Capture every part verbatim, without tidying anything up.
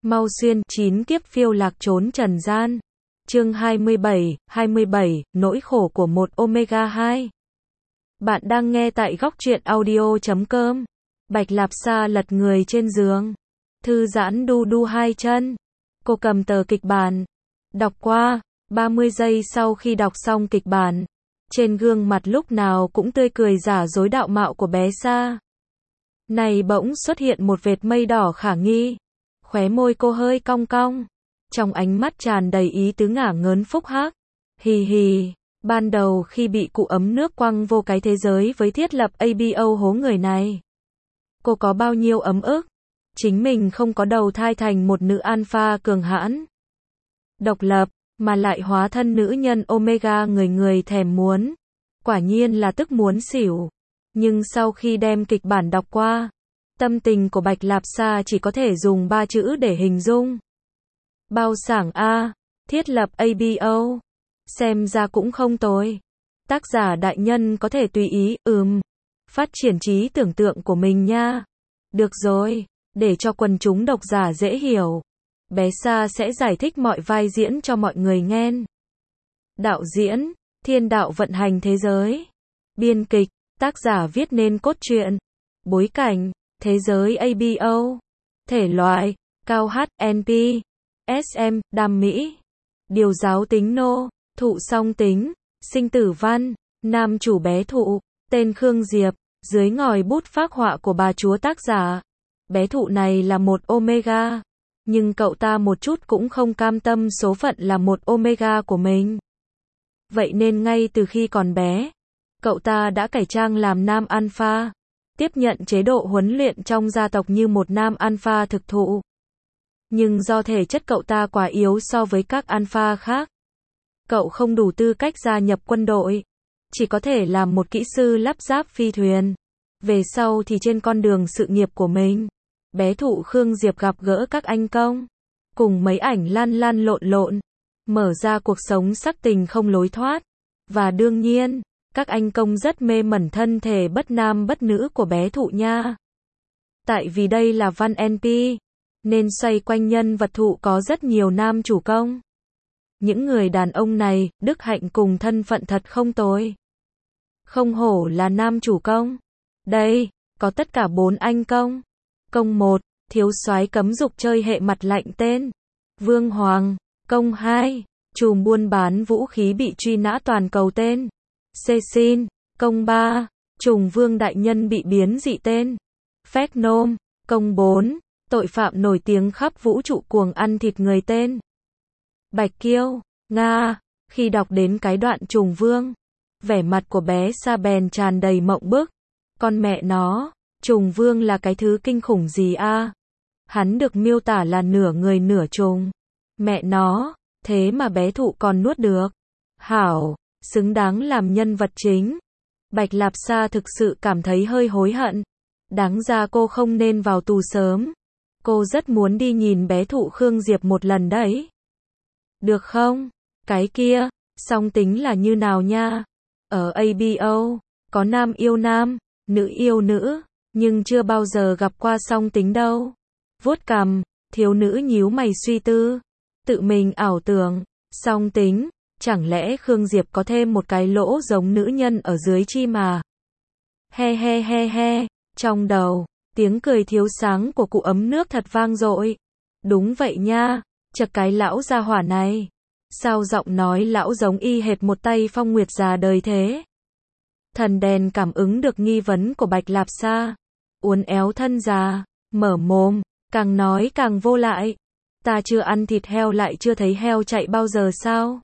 Mau xuyên chín kiếp phiêu lạc trốn trần gian. Chương hai mươi bảy, hai mươi bảy, nỗi khổ của một Omega hai. Bạn đang nghe tại góc truyện audio chấm com. Bạch Lạp Sa lật người trên giường, thư giãn đu đu hai chân. Cô cầm tờ kịch bản, đọc qua. ba mươi giây sau khi đọc xong kịch bản, trên gương mặt lúc nào cũng tươi cười giả dối đạo mạo của bé Sa này bỗng xuất hiện một vệt mây đỏ khả nghi. Khóe môi cô hơi cong cong, trong ánh mắt tràn đầy ý tứ ngả ngớn phúc hắc. Hì hì, ban đầu khi bị cụ ấm nước quăng vô cái thế giới với thiết lập a bê o hố người này, cô có bao nhiêu ấm ức. Chính mình không có đầu thai thành một nữ alpha cường hãn, độc lập, mà lại hóa thân nữ nhân Omega người người thèm muốn. Quả nhiên là tức muốn xỉu. Nhưng sau khi đem kịch bản đọc qua, tâm tình của Bạch Lạp Sa chỉ có thể dùng ba chữ để hình dung. Bao sảng a, thiết lập a bê o. Xem ra cũng không tồi. Tác giả đại nhân có thể tùy ý, ừm, phát triển trí tưởng tượng của mình nha. Được rồi, để cho quần chúng độc giả dễ hiểu, bé Sa sẽ giải thích mọi vai diễn cho mọi người nghe. Đạo diễn, thiên đạo vận hành thế giới. Biên kịch, tác giả viết nên cốt truyện. Bối cảnh, thế giới a bê o. Thể loại, cao hát en pê, ét em, đam mỹ. Điều giáo tính nô, thụ song tính, sinh tử văn. Nam chủ bé thụ, tên Khương Diệp, dưới ngòi bút phác họa của bà chúa tác giả. Bé thụ này là một Omega, nhưng cậu ta một chút cũng không cam tâm số phận là một Omega của mình. Vậy nên ngay từ khi còn bé, cậu ta đã cải trang làm nam alpha, tiếp nhận chế độ huấn luyện trong gia tộc như một nam alpha thực thụ. Nhưng do thể chất cậu ta quá yếu so với các alpha khác, cậu không đủ tư cách gia nhập quân đội, chỉ có thể làm một kỹ sư lắp ráp phi thuyền. Về sau thì trên con đường sự nghiệp của mình, bé thụ Khương Diệp gặp gỡ các anh công, cùng mấy ảnh lăn lăn lộn lộn, mở ra cuộc sống sắc tình không lối thoát. Và đương nhiên, các anh công rất mê mẩn thân thể bất nam bất nữ của bé thụ nha. Tại vì đây là văn en pê, nên xoay quanh nhân vật thụ có rất nhiều nam chủ công. Những người đàn ông này, đức hạnh cùng thân phận thật không tồi. Không hổ là nam chủ công. Đây, có tất cả bốn anh công. Công một, thiếu soái cấm dục chơi hệ mặt lạnh tên Vương Hoàng. Công hai, trùm buôn bán vũ khí bị truy nã toàn cầu tên Cecil. Công ba, trùng vương đại nhân bị biến dị tên Phét Nôm. Công bốn, tội phạm nổi tiếng khắp vũ trụ cuồng ăn thịt người tên Bạch Kiêu. Nga, khi đọc đến cái đoạn trùng vương, vẻ mặt của bé Sa bèn tràn đầy mộng bức. Con mẹ nó, trùng vương là cái thứ kinh khủng gì a? Hắn được miêu tả là nửa người nửa trùng. Mẹ nó, thế mà bé thụ còn nuốt được. Hảo, xứng đáng làm nhân vật chính. Bạch Lạp Sa thực sự cảm thấy hơi hối hận. Đáng ra cô không nên vào tù sớm. Cô rất muốn đi nhìn bé thụ Khương Diệp một lần đấy. Được không? Cái kia, song tính là như nào nha? Ở a bê o, có nam yêu nam, nữ yêu nữ, nhưng chưa bao giờ gặp qua song tính đâu. Vuốt cằm, thiếu nữ nhíu mày suy tư, tự mình ảo tưởng, song tính, chẳng lẽ Khương Diệp có thêm một cái lỗ giống nữ nhân ở dưới chi mà. He he he he, trong đầu, tiếng cười thiếu sáng của cụ ấm nước thật vang dội. Đúng vậy nha, chật cái lão gia hỏa này. Sao giọng nói lão giống y hệt một tay Phong Nguyệt già đời thế? Thần đèn cảm ứng được nghi vấn của Bạch Lạp Sa, uốn éo thân già, mở mồm, càng nói càng vô lại. Ta chưa ăn thịt heo lại chưa thấy heo chạy bao giờ sao?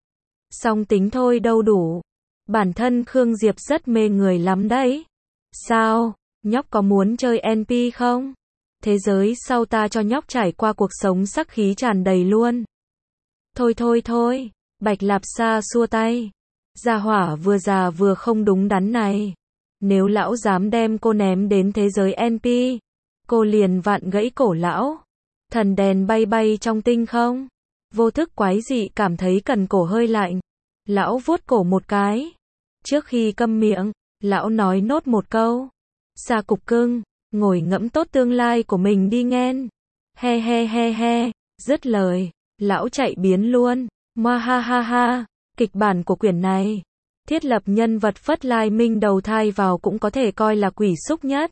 Song tính thôi đâu đủ. Bản thân Khương Diệp rất mê người lắm đấy. Sao, nhóc có muốn chơi en pê không? Thế giới sau ta cho nhóc trải qua cuộc sống sắc khí tràn đầy luôn. Thôi thôi thôi, Bạch Lạp Sa xua tay. Gia hỏa vừa già vừa không đúng đắn này. Nếu lão dám đem cô ném đến thế giới en pê, cô liền vặn gãy cổ lão. Thần đèn bay bay trong tinh không. Vô thức quái dị cảm thấy cần cổ hơi lạnh. Lão vuốt cổ một cái. Trước khi câm miệng, lão nói nốt một câu. Sa cục cưng, ngồi ngẫm tốt tương lai của mình đi nghen. He he he he. Dứt lời, lão chạy biến luôn. Moa ha ha ha, kịch bản của quyển này, thiết lập nhân vật Phất Lai Minh đầu thai vào cũng có thể coi là quỷ xúc nhất.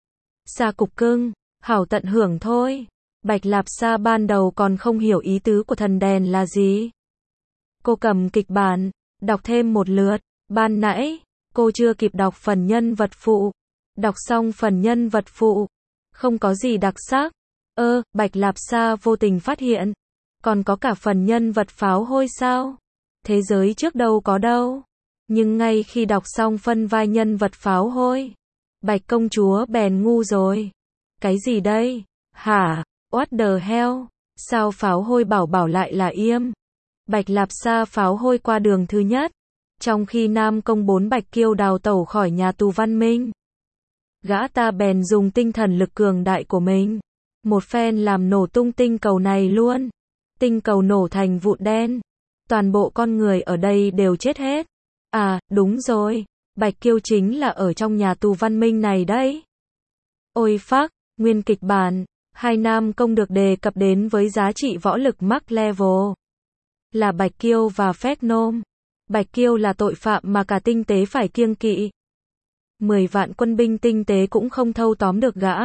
Sa cục cưng, hảo tận hưởng thôi. Bạch Lạp Sa ban đầu còn không hiểu ý tứ của thần đèn là gì. Cô cầm kịch bản, đọc thêm một lượt. Ban nãy, cô chưa kịp đọc phần nhân vật phụ. Đọc xong phần nhân vật phụ, không có gì đặc sắc. Ơ, Bạch Lạp Sa vô tình phát hiện, còn có cả phần nhân vật pháo hôi sao? Thế giới trước đâu có đâu. Nhưng ngay khi đọc xong phân vai nhân vật pháo hôi, Bạch công chúa bèn ngu rồi. Cái gì đây? Hả? What the hell? Sao pháo hôi bảo bảo lại là Yêm? Bạch Lạp Sa pháo hôi qua đường thứ nhất, trong khi Nam công bốn Bạch Kiêu đào tẩu khỏi nhà tù Văn Minh. Gã ta bèn dùng tinh thần lực cường đại của mình, một phen làm nổ tung tinh cầu này luôn. Tinh cầu nổ thành vụn đen. Toàn bộ con người ở đây đều chết hết. À, đúng rồi, Bạch Kiêu chính là ở trong nhà tù Văn Minh này đấy. Ôi phác, nguyên kịch bản, hai nam công được đề cập đến với giá trị võ lực max level. Là Bạch Kiêu và Phách Nôm. Bạch Kiêu là tội phạm mà cả tinh tế phải kiêng kỵ. Mười vạn quân binh tinh tế cũng không thâu tóm được gã.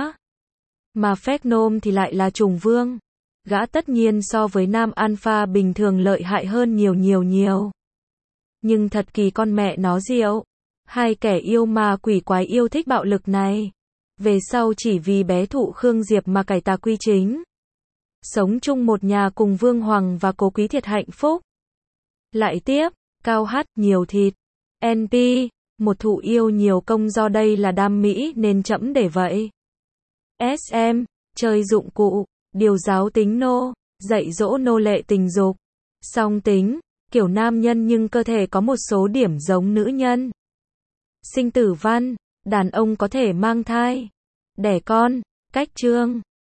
Mà Phách Nôm thì lại là trùng vương. Gã tất nhiên so với nam alpha bình thường lợi hại hơn nhiều nhiều nhiều. Nhưng thật kỳ con mẹ nó diệu. Hai kẻ yêu ma quỷ quái yêu thích bạo lực này. Về sau chỉ vì bé thụ Khương Diệp mà cải tà quy chính. Sống chung một nhà cùng Vương Hoàng và Cố Quý Thiệt hạnh phúc. Lại tiếp, cao hát, nhiều thịt. en pê, một thụ yêu nhiều công do đây là đam mỹ nên chẫm để vậy. ét em, chơi dụng cụ, điều giáo tính nô, dạy dỗ nô lệ tình dục. Song tính, kiểu nam nhân nhưng cơ thể có một số điểm giống nữ nhân. Sinh tử văn, đàn ông có thể mang thai, đẻ con, cách chương.